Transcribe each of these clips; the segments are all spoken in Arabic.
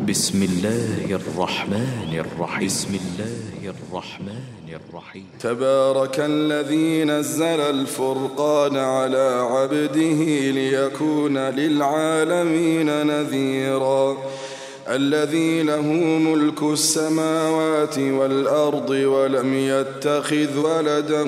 بسم الله الرحمن الرحيم تبارك الذي نزل الفرقان على عبده ليكون للعالمين نذيرا الذي له ملك السماوات والأرض ولم يتخذ ولدا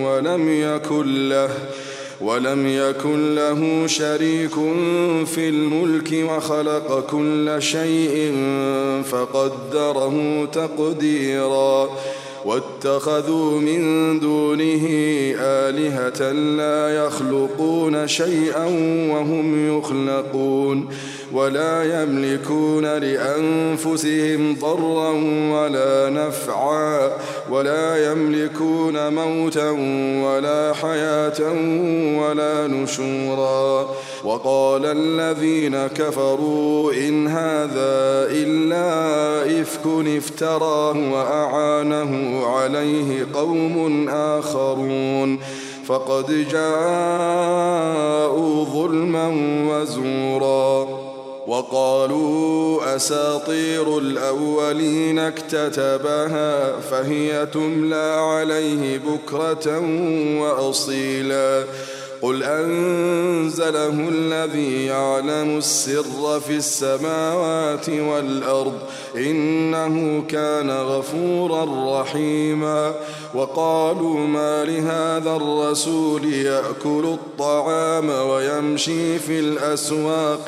ولم يكن له شريك في الملك وخلق كل شيء فقدره تقديرا واتخذوا من دونه آلهة لا يخلقون شيئا وهم يخلقون ولا يملكون لأنفسهم ضرا ولا نفعا ولا يملكون موتا ولا حياة ولا نشورا وقال الذين كفروا إن هذا إلا إفك افتراه وأعانه عليه قوم آخرون فقد جاءوا ظلما وزورا وقالوا أساطير الأولين اكتتبها فهي تملى عليه بكرة وأصيلا قل أنزله الذي يعلم السر في السماوات والأرض إنه كان غفورا رحيما وقالوا ما لهذا الرسول يأكل الطعام ويمشي في الأسواق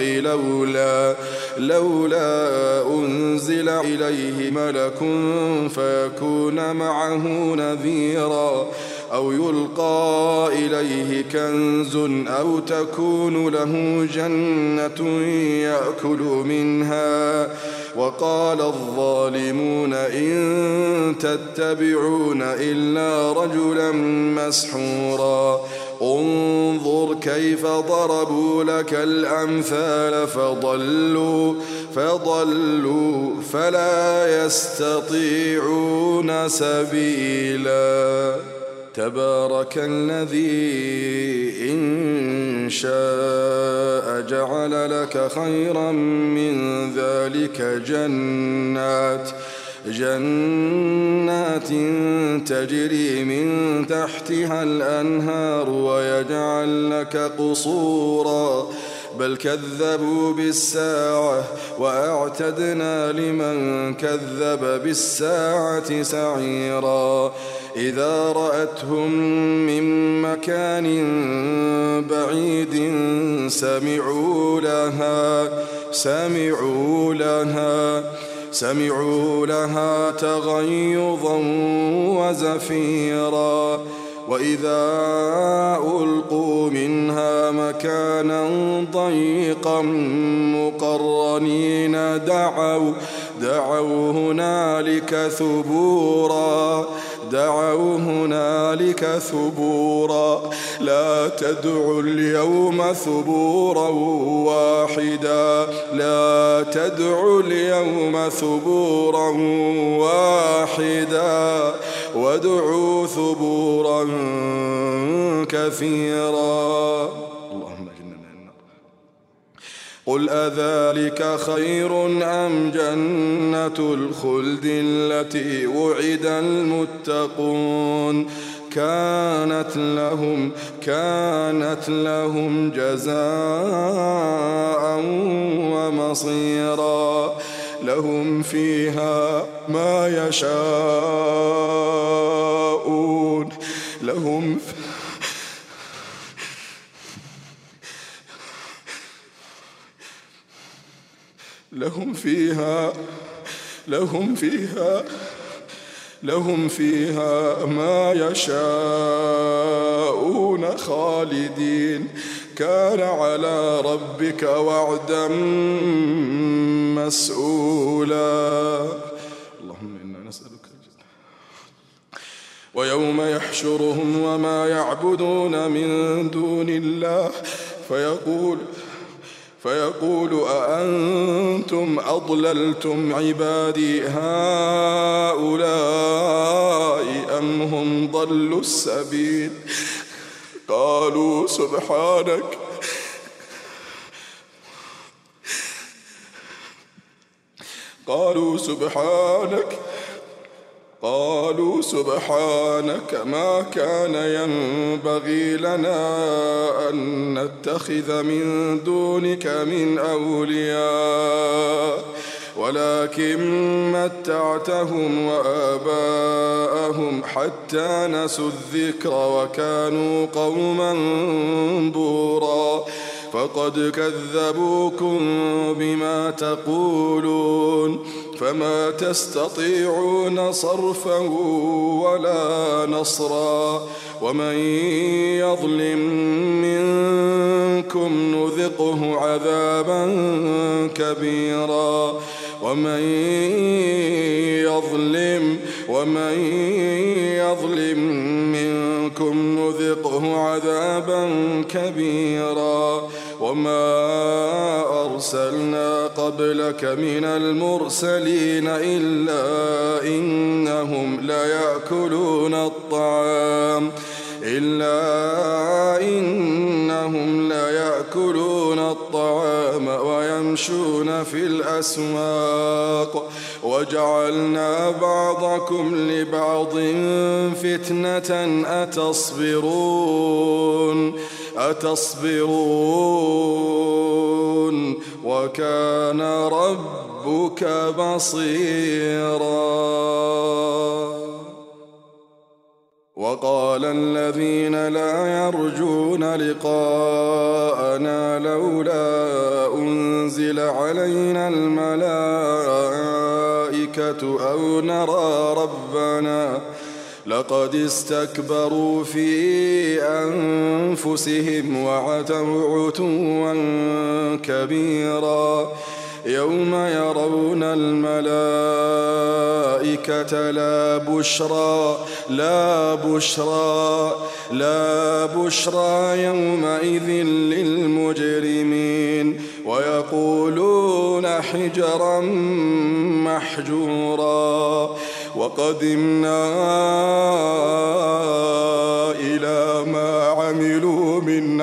لولا أنزل إليه ملك فيكون معه نذيرا أو يلقى إليه كنز أو تكون له جنة يأكل منها وقال الظالمون إن تتبعون إلا رجلا مسحورا انظر كيف ضربوا لك الأمثال فضلوا فلا يستطيعون سبيلا تبارك الذي إن شاء جعل لك خيرا من ذلك جنات تجري من تحتها الأنهار ويجعل لك قصورا بل كذبوا بالساعة وأعتدنا لمن كذب بالساعة سعيرا إذا رأتهم من مكان بعيد سمعوا لها تغيظا وزفيرا وإذا ألقوا منها مكانا ضيقا مقرنين دعوا هنالك ثبورا لا تدعوا اليوم ثبورا واحدا وادعوا ثبورا كثيرا اللهم اجرنا من النار قل أذلك خير أم جنة الخلد التي وعد المتقون كانت لهم جزاء ومصيرا لهم فيها ما يشاءون لهم فيها ما يشاءون خالدين كان على ربك وعدا مسؤولا اللهم إنا نسألك الجنة ويوم يحشرهم وما يعبدون من دون الله فيقول أأنتم أضللتم عبادي هؤلاء أم هم ضلوا السبيل قالوا قالوا سبحانك ما كان ينبغي لنا أن نتخذ من دونك من أولياء ولكن متعتهم وآباءهم حتى نسوا الذكر وكانوا قوما بورا فقد كذبوكم بما تقولون فما تستطيعون صرفا ولا نصرا ومن يظلم منكم نذقه عذابا كبيرا ومن يظلم منكم نذقه عذابا كبيرا وما أرسلنا قبلك من المرسلين إلا إنهم ليأكلون الطعام ويمشون في الأسواق وجعلنا بعضكم لبعض فتنة أتصبرون وكان ربك بصيرا. وقال الذين لا يرجون لقاءنا لولا أنزل علينا الملائكة أو نرى ربنا لقد استكبروا في أنفسهم وعتوا عتوا كبيرا يوم يرون الملائكة لا بشرى يومئذ للمجرمين ويقولون حجرا محجورا وقدمنا إلى ما عملوا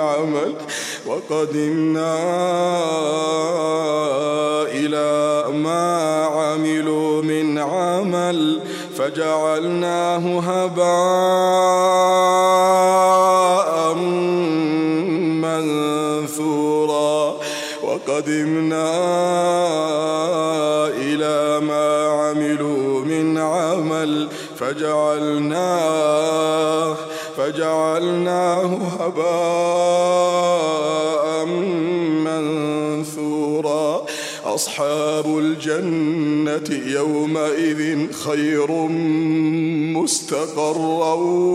من عمل فجعلناه هباء منثورا وقدمنا إلى ما عملوا من عمل فجعلناه هباء منثورا أصحاب الجنة يومئذ خير مستقرا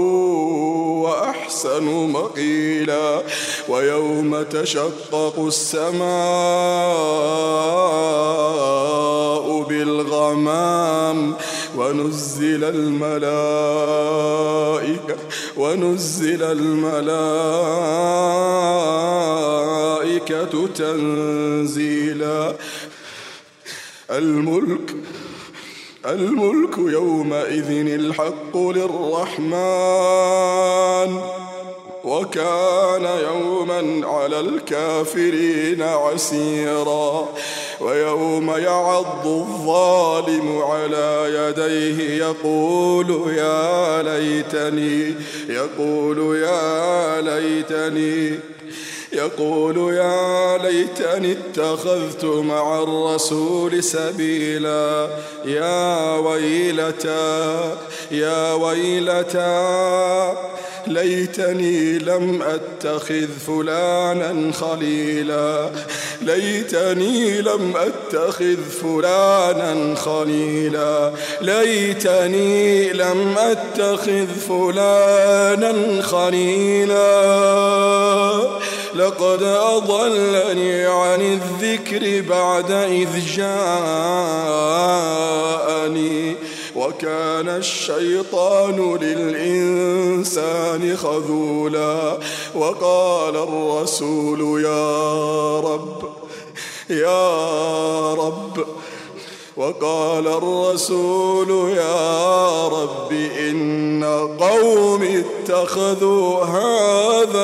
وأحسن مقيلا ويوم تشقق السماء بالغمام ونزل الملائكة تنزيلا الملك يومئذ الحق للرحمن وكان يوما على الكافرين عسيرا ويوم يعض الظالم على يديه يقول يا ليتني اتخذت مع الرسول سبيلا يا ويلتى ليتني لم أتخذ فلانا خليلا ليتني لم أتخذ فلانا خليلا لقد أضلني عن الذكر بعد إذ جاءني وكان الشيطان للإنسان خذولا وقال الرسول يا رب إن قومي اتخذوا هذا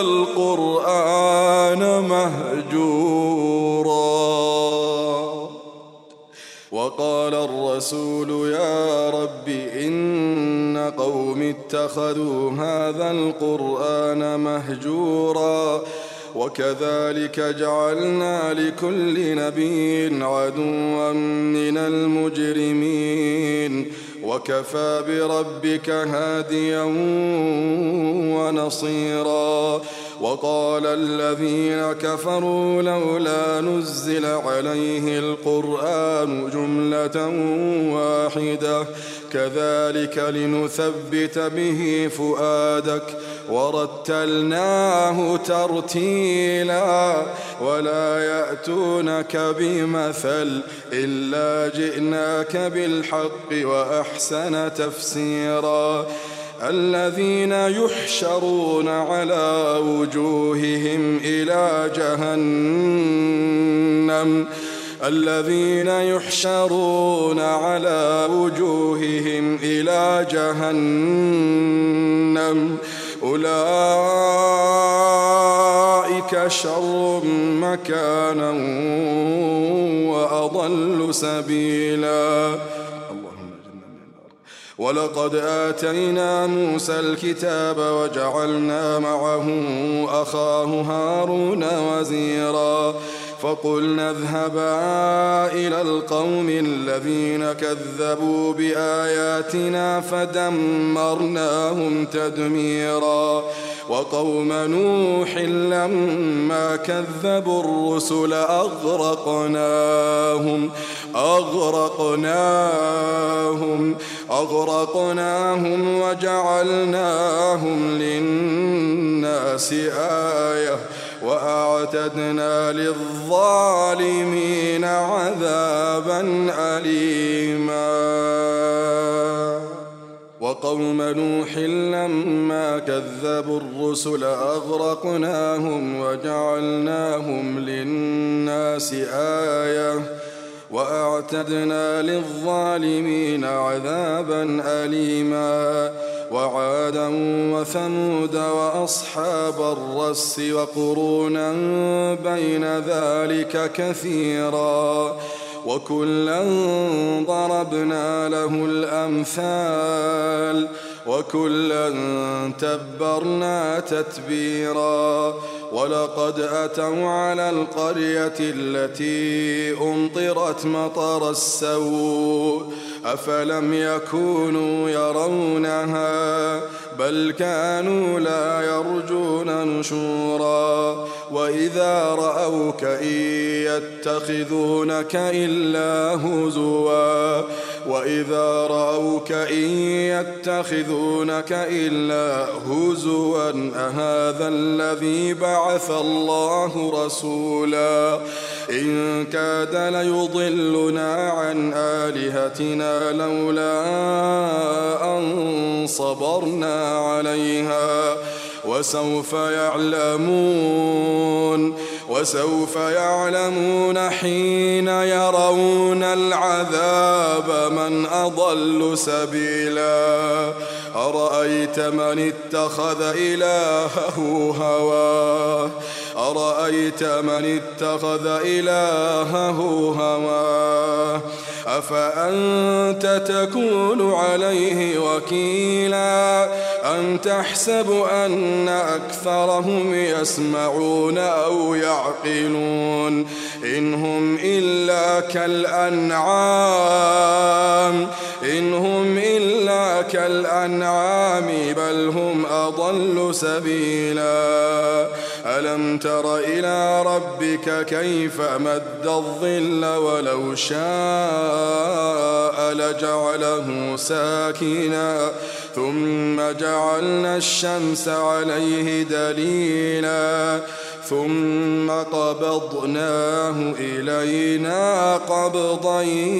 القرآن مهجورا وقال الرسول يا رب إن قوم اتخذوا هذا القرآن مهجورا وكذلك جعلنا لكل نبي عدوا من المجرمين وكفى بربك هاديا ونصيرا وقال الذين كفروا لولا نزل عليه القرآن جملة واحدة كذلك لنثبت به فؤادك ورتلناه ترتيلا ولا يأتونك بمثل إلا جئناك بالحق وأحسن تفسيرا الذين يحشرون على وجوههم إلى جهنم أولئك شر مكانا وأضل سبيلا. ولقد آتينا موسى الكتاب وجعلنا معه أخاه هارون وزيرا فقلنا اذهبا إلى القوم الذين كذبوا بآياتنا فدمرناهم تدميرا وقوم نوح لما كذبوا الرسل أغرقناهم وجعلناهم للناس آية وأعتدنا للظالمين عذابا أليما. وقوم نوح لما كذبوا الرسل أغرقناهم وجعلناهم للناس آية وأعتدنا للظالمين عذابا أليما. وعادا وثمود وأصحاب الرس وقرونا بين ذلك كثيرا وكلا ضربنا له الأمثال وكلا تبرنا تتبيرا. ولقد أتوا على القرية التي أمطرت مطر السوء أفلم يكونوا يرونها بل كانوا لا يرجون نشورا. وإذا رأوك إن يتخذونك إلا هزوا أهذا الذي بعث الله رسولا إن كاد ليضلنا عن آلهتنا لولا أن صبرنا عليها وسوف يعلمون حين يرون العذاب من أضل سبيلا. أرأيت من اتخذ إلهه هواه أفأنت تكون عليه وكيلا أم تحسب أن أكثرهم يسمعون أو يعقلون إن هم إلا كالأنعام بل هم أضل سبيلا. ألم تر إلى ربك كيف مد الظل ولو شاء لجعله ساكنا ثم جعلنا الشمس عليه دليلا ثم قبضناه إلينا قبضا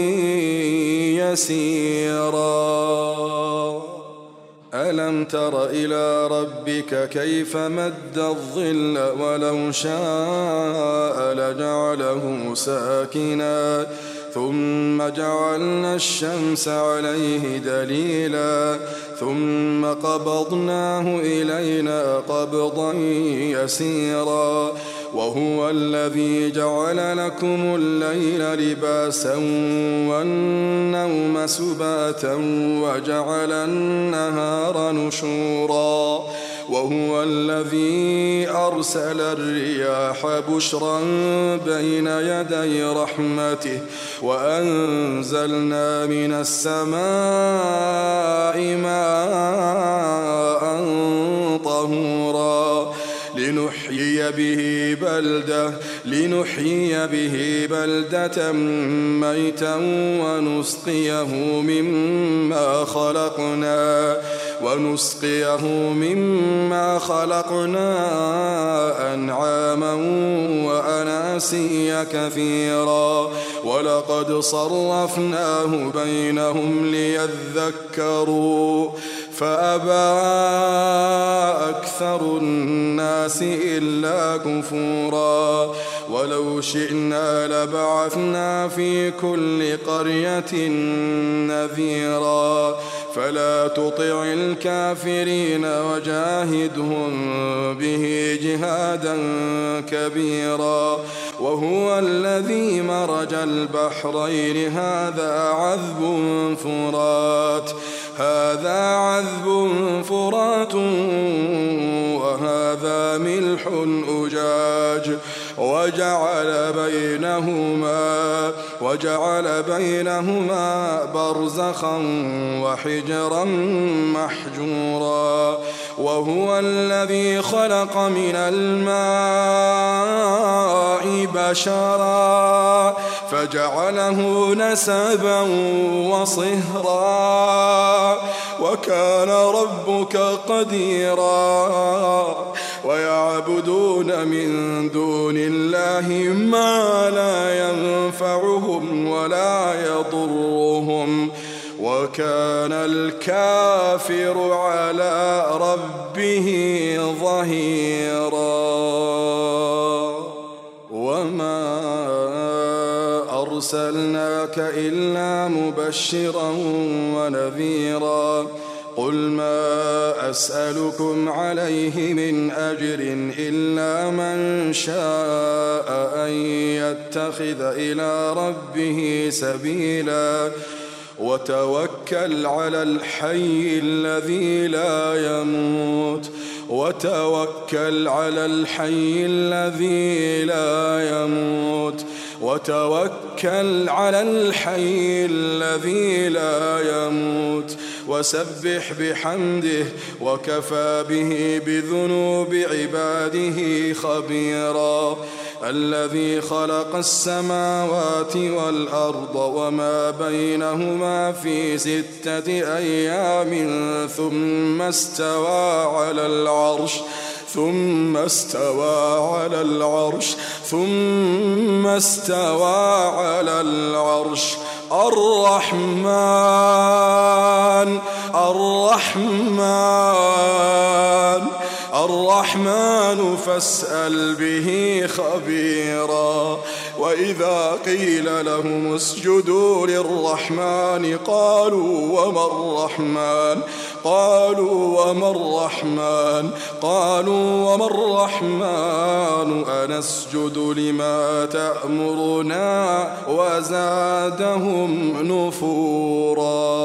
يسيرا. ألم تر إلى ربك كيف مد الظل ولو شاء لجعله ساكنا ثم جعلنا الشمس عليه دليلا ثم قبضناه إلينا قبضا يسيرا. وهو الذي جعل لكم الليل لباسا والنوم سباتا وجعل النهار نشورا وهو الذي أرسل الرياح بشرا بين يدي رحمته وأنزلنا من السماء ماء طهورا لنحيي به بلدة ميتا ونسقيه مما خلقنا أنعاما وأناسيا كثيرا ولقد صرفناه بينهم ليذكروا فأبى أكثر الناس إلا كفورا ولو شئنا لبعثنا في كل قرية نذيرا فلا تطع الكافرين وجاهدهم به جهادا كبيرا وهو الذي مرج البحرين هذا عذب فرات وهذا ملح أجاج وجعل بينهما برزخا وحجرا محجورا وهو الذي خلق من الماء بشرا فجعله نسبا وصهرا وكان ربك قديرا ويعبدون من دون الله ما لا ينفعهم ولا يضرهم وكان الكافر على ربه ظهيرا وما أرسلناك إلا مبشرا ونذيرا قل ما أسألكم عليه من أجر إلا من شاء أن يتخذ إلى ربه سبيلا وتوكل على الحي الذي لا يموت وتوكل على الحي الذي لا يموت وسبح بحمده وكفى به بذنوب عباده خبيرا الذي خلق السماوات والأرض وما بينهما في 6 أيام ثم استوى على العرش الرحمن فاسأل به خبيرا وإذا قيل لهم اسجدوا للرحمن قالوا وما الرحمن أنسجد لما تأمرنا وزادهم نفورا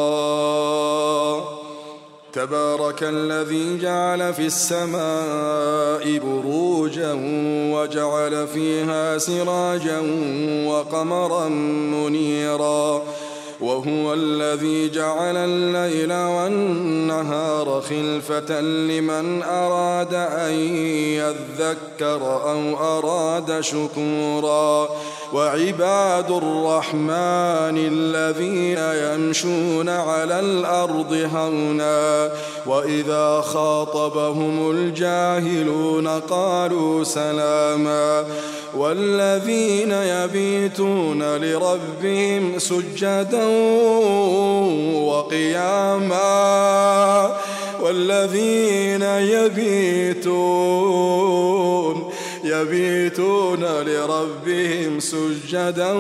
تبارك الذي جعل في السماء بروجا وجعل فيها سراجا وقمرا منيرا وهو الذي جعل الليل والنهار خلفة لمن أراد أن يذكر أو أراد شكورا وعباد الرحمن الذين يمشون على الأرض هونا وإذا خاطبهم الجاهلون قالوا سلاما والذين يبيتون لربهم سجدا وقياما والذين يبيتون لربهم سجدا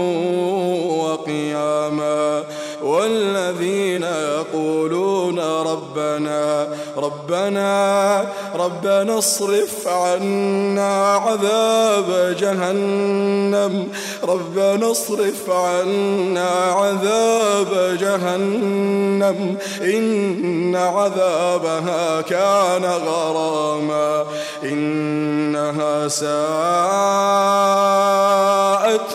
وقياما والذين يقولون ربنا اصرف عنا عذاب جهنم إن عذابها كان غراما إنها ساءت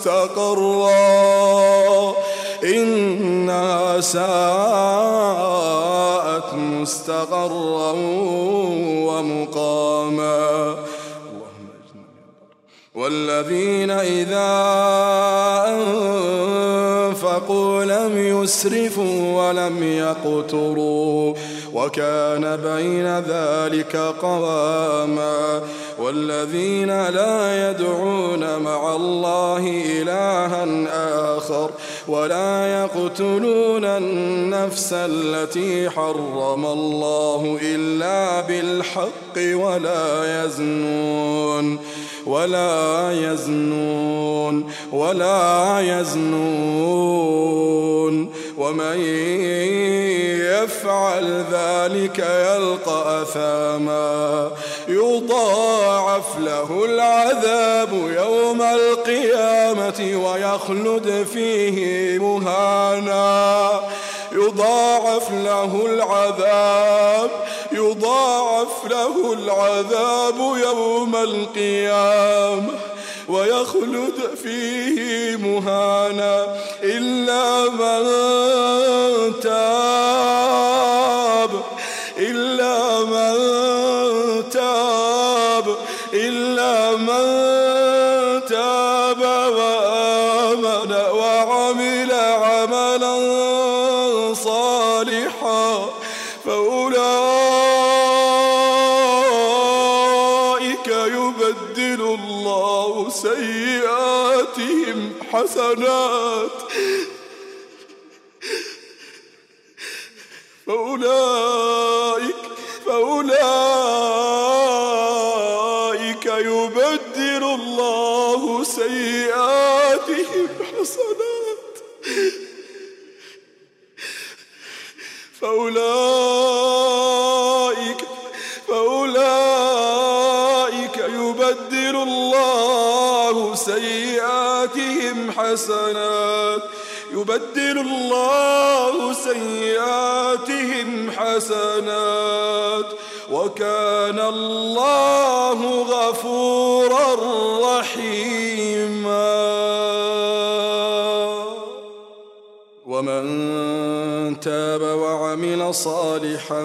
مستقرا ومقاما. والذين إذا أنفقوا لم يسرفوا ولم يقتروا وكان بين ذلك قواما. والذين لا يدعون مع الله إلها آخر ولا يقتلون النفس التي حرم الله إلا بالحق ولا يزنون ومن يفعل ذلك يلقى أثاما يضاعف له العذاب يوم القيامة ويخلد فيه مهانا. يضاعف له العذاب يوم القيامة ويخلد فيه مهانا إلا من تاب وآمن وعمل عملا صالحا فأولئك يبدل الله سيئاتهم حسنات فأولئك يبدل الله سيئاتهم حسنات فأولئك يبدل الله سيئاتهم حسنات وكان الله غفورا رحيما. ومن تاب وعمل صالحا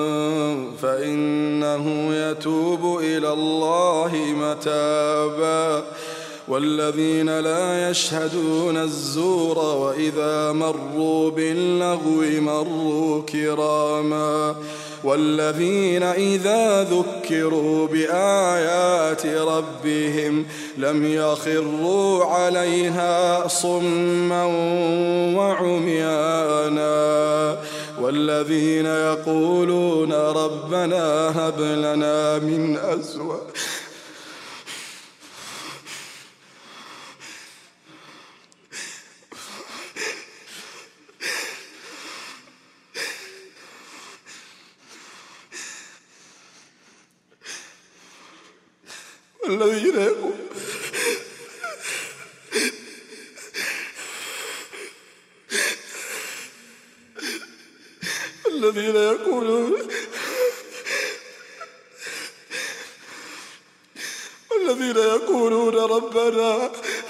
فإنه يتوب إلى الله متابا. والذين لا يشهدون الزور وإذا مروا باللغو مروا كراما. والذين إذا ذكروا بآيات ربهم لم يخروا عليها صما وعميانا. والذين يقولون ربنا هب لنا من أزواجنا والذين يقولون ربنا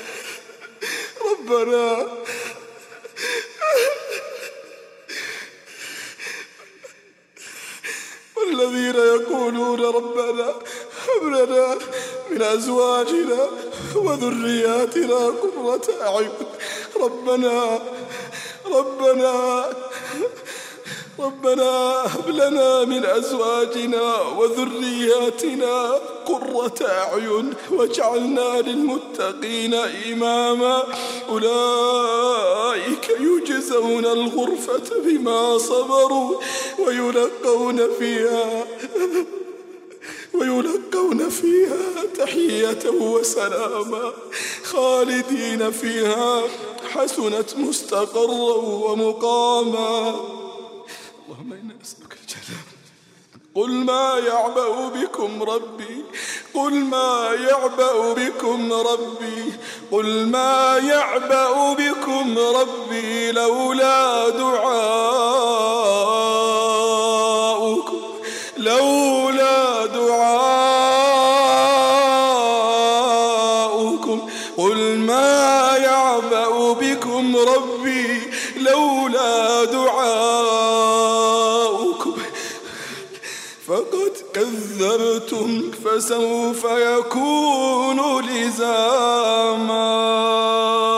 هب لنا من أزواجنا وذرياتنا قرة أعين. ربنا هب لنا من أزواجنا وذرياتنا قرة أعين واجعلنا للمتقين إماما. أولئك يجزون الغرفة بما صبروا ويلقون فيها تحية وسلاما خالدين فيها حسنت مستقرا ومقاما. اللهم إنا نسألك الجنة. قل ما يعبأ بكم ربي، قل ما يعبأ بكم ربي، قل ما يعبأ بكم ربي لولا دعاؤكم، لولا دعاؤكم. قل ما يعبأ بكم ربي لولا دعاؤكم فقد كذبتم فسوف يكون لزاما.